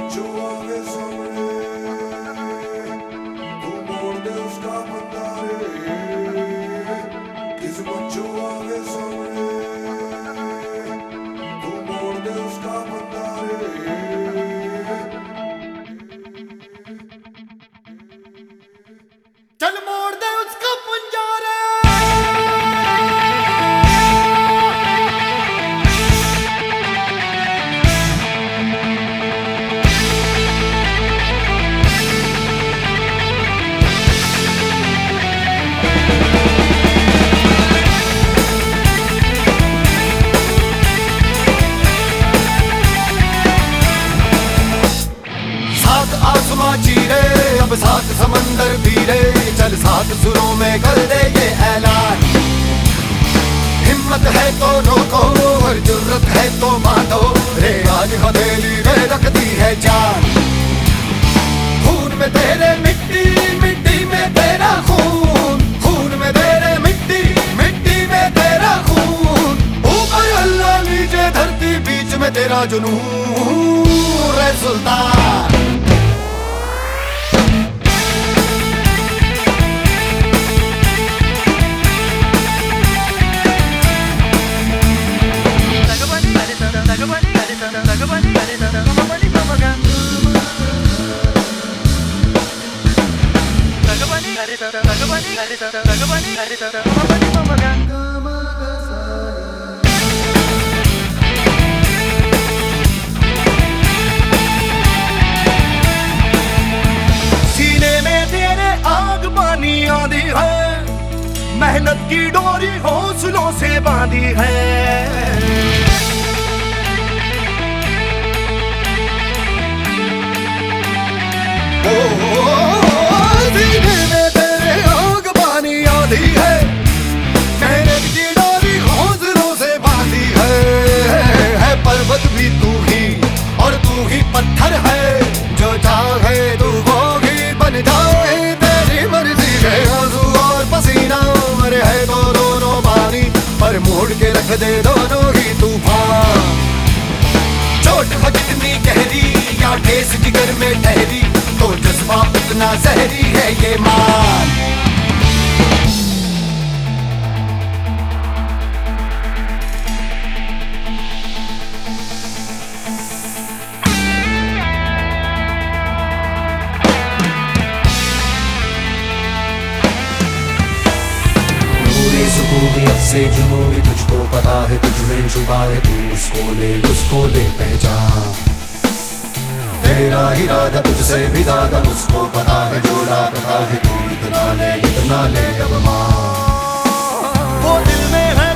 जो आवे सामने तू मोड़ दे उसका बंदा रे। किस्मत जो आवे सामने तू मोड़ दे उसका बंदा रे। चल मोड़ दे उसका पंजा रे। आसमां चीरे अब सात समंदर पीरे, चल सात सुरों में कर दे ये ऐलान। हिम्मत है तो रोको और जुर्रत है तो मानो रे, आज हथेली में रख दी है जान। खून में तेरे मिट्टी, मिट्टी में तेरा खून, खून में तेरे मिट्टी, मिट्टी में तेरा खून। ऊपर अल्लाह नीचे धरती बीच में तेरा जुनून रे सुल्तान। सीने में तेरे आग पानी आंधी है, मेहनत की डोरी हौसलों से बांधी है। सीने में तेरे आग पानी आंधी है, मेहनत की डोरी हौसलों से बांधी है। पर्वत भी तू ही और तू ही पत्थर है, जो चाहे तू वो ही बन जाए, तेरी मर्जी है। आंसू और पसीना मरे है तो दोनों पानी, पर मोड़ के रख दे दोनों ही तूफान। चोट हो जितनी गहरी या ठेस जिगर में ठहरी, तो जज्बा उतना जहरी है ये मान। सुकूनियत से जुनूनी तुझको पता है, तुझ में छुपा है, तू उसको ले पहचान। तेरा इरादा तुझसे भी ज्यादा उसको पता है, जो लापता है तू इतना ले अब मान। वो दिल में है